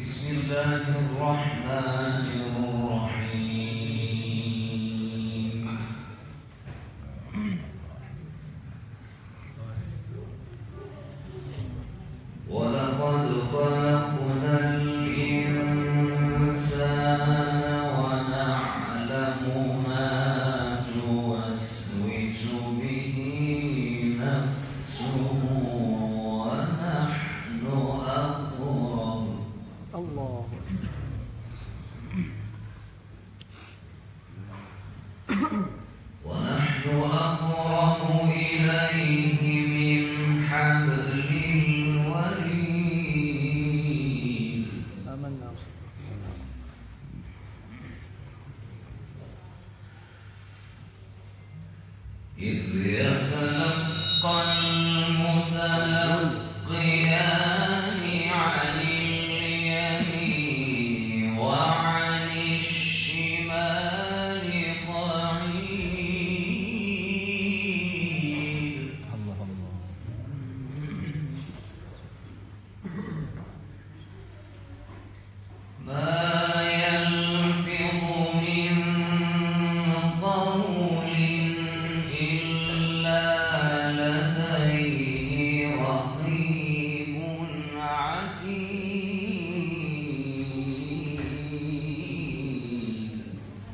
بسم الله الرحمن الرحيم ولقد خلقنا الإنسان ونعلم ما توسوس به نفسه ونحن أقرب الله إليه من حبل الوريد آمنا إذ يتلقى المتلقيان عن اليمين وعن الشمال قعيد الله ما يلفظ من قول إلا لديه رقيب عتيد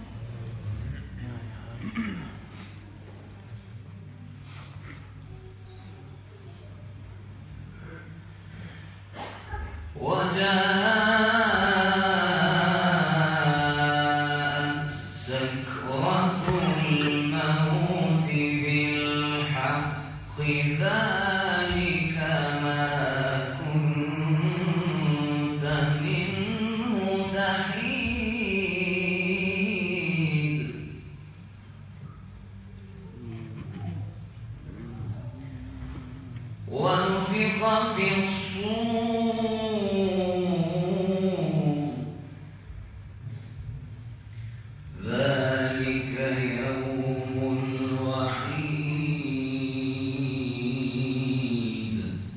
وجاءت سكرة الموت بالحق ذلك ما كنت منه تحيد ونفخ في الصور ذلك يوم الوعيد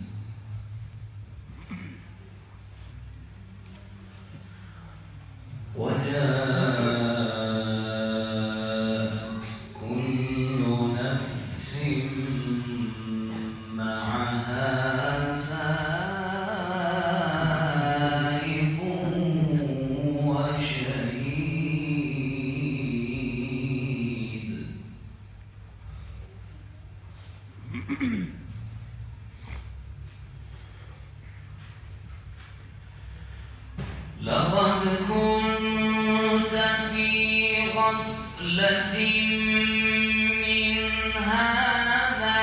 وجاءت كل نفس معها سائق وشهيد لقد كنت في غفلة من هذا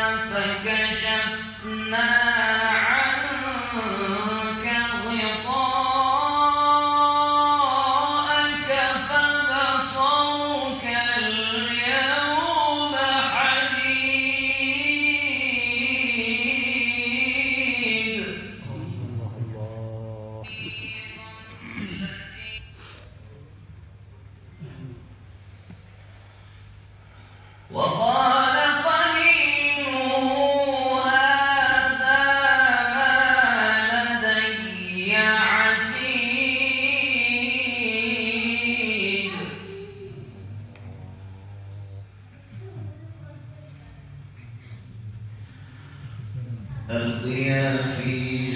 فكشفنا عنك غطاءك فبصرك اليوم حديد الله وقال قرينه هذا ما لدي عتيد ألقيا في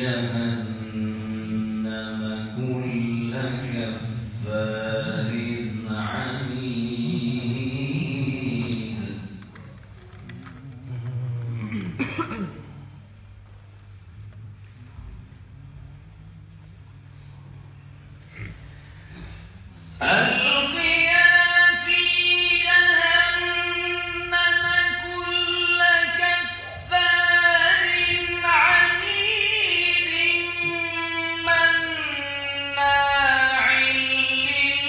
جهنم كل كفار عنيد ألقيا في جهنم كل كفار عنيد مناع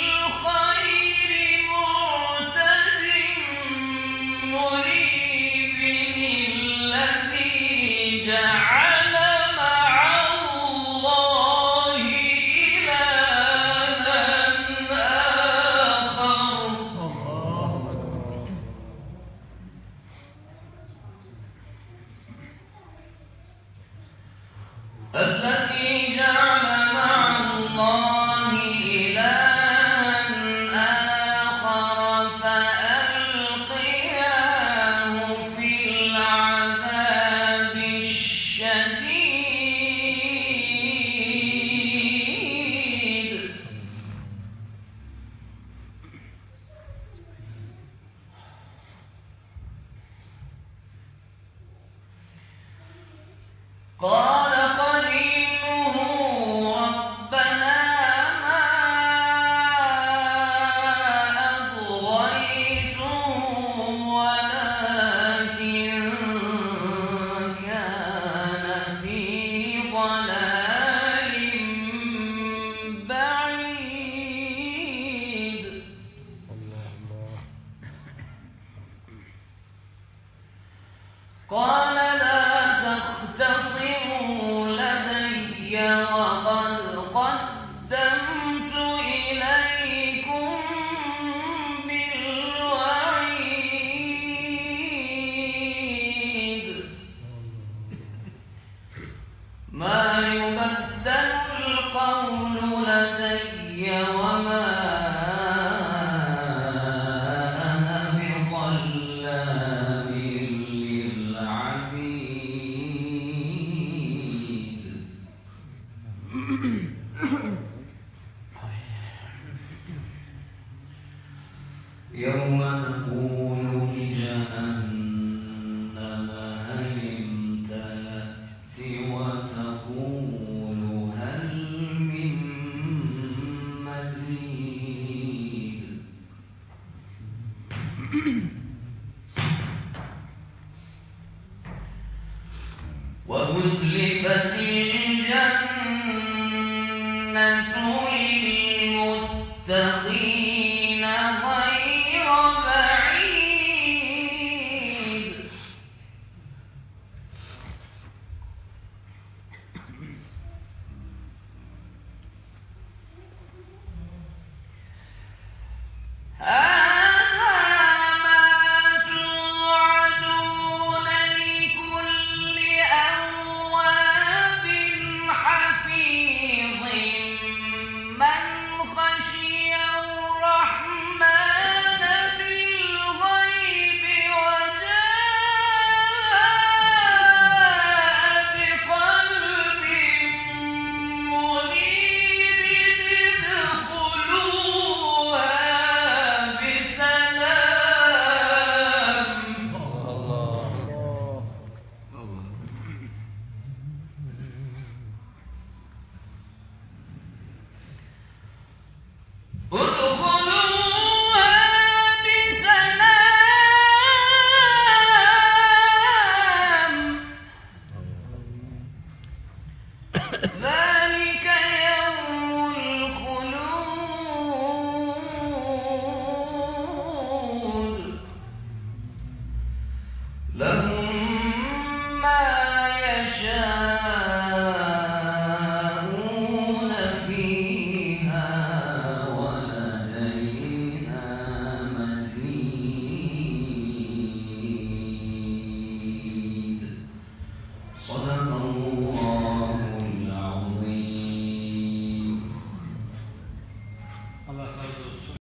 يوم نقول لجهنم هل امتلأت وتقول هل من مزيد وأزلفت الجنة للمتقين غير بعيد ذلك يوم الخلود لهم ما يشاءون